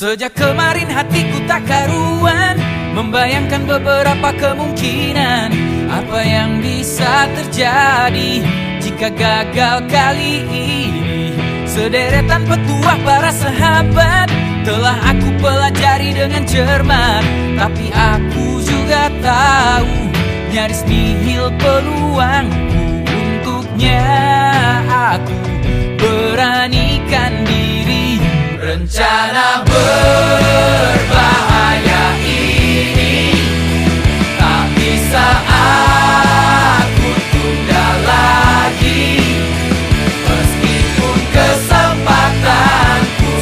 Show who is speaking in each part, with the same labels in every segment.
Speaker 1: Sejak kemarin hatiku tak karuan, membayangkan beberapa kemungkinan apa yang bisa terjadi jika gagal kali ini. Sederetan petuah para sahabat telah aku pelajari dengan cermat, tapi aku juga tahu nyaris nihil peluangku. Untuknya aku beranikan diri. Rencana berbahaya ini tak bisa aku tunda lagi. Meskipun kesempatanku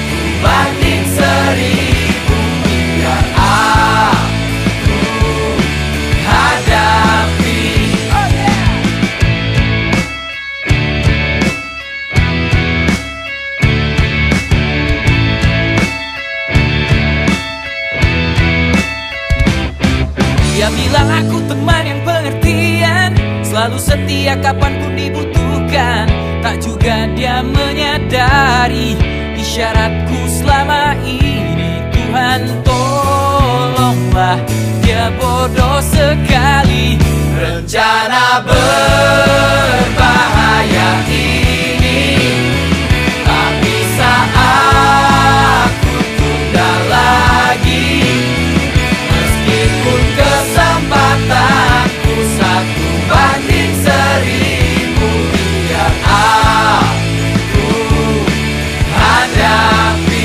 Speaker 1: 1/1000, biar aku hadapi. Dia bilang aku teman yang pengertian, selalu setia kapanpun dibutuhkan. Tak juga dia menyadari isyaratku selama ini. Tuhan tolonglah, dia bodoh sekali. Rencana berbahaya ini tak bisa aku tunda lagi. Meskipun kesempatanku 1/1000, biar aku hadapi.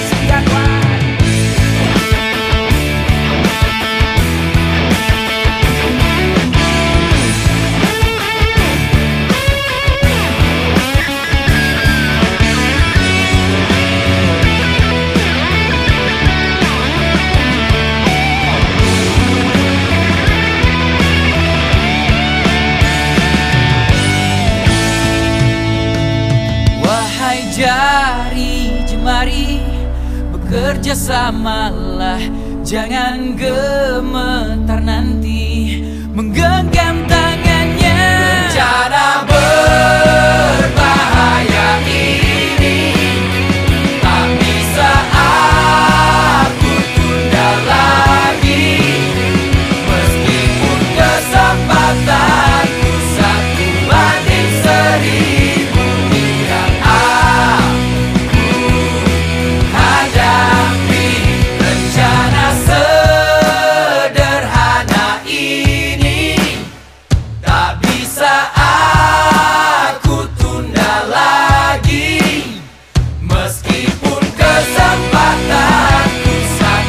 Speaker 1: Wahai jari jemari, bekerja samalah, jangan gemetar nanti menggenggam tangannya. Rencana berbahaya ini tak bisa aku tunda lagi. Meskipun kesempatanku 1/1000, biar aku hadapi. Rencana sederhana ini tak bisa aku tunda lagi. Meskipun kesempatanku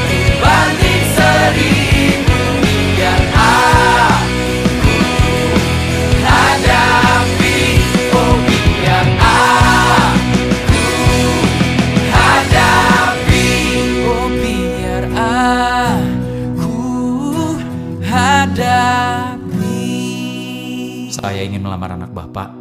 Speaker 1: 1/1000, biar aku hadapi. Oh, biar aku hadapi. Oh, biar aku hadapi.
Speaker 2: Saya ingin melamar anak Bapak.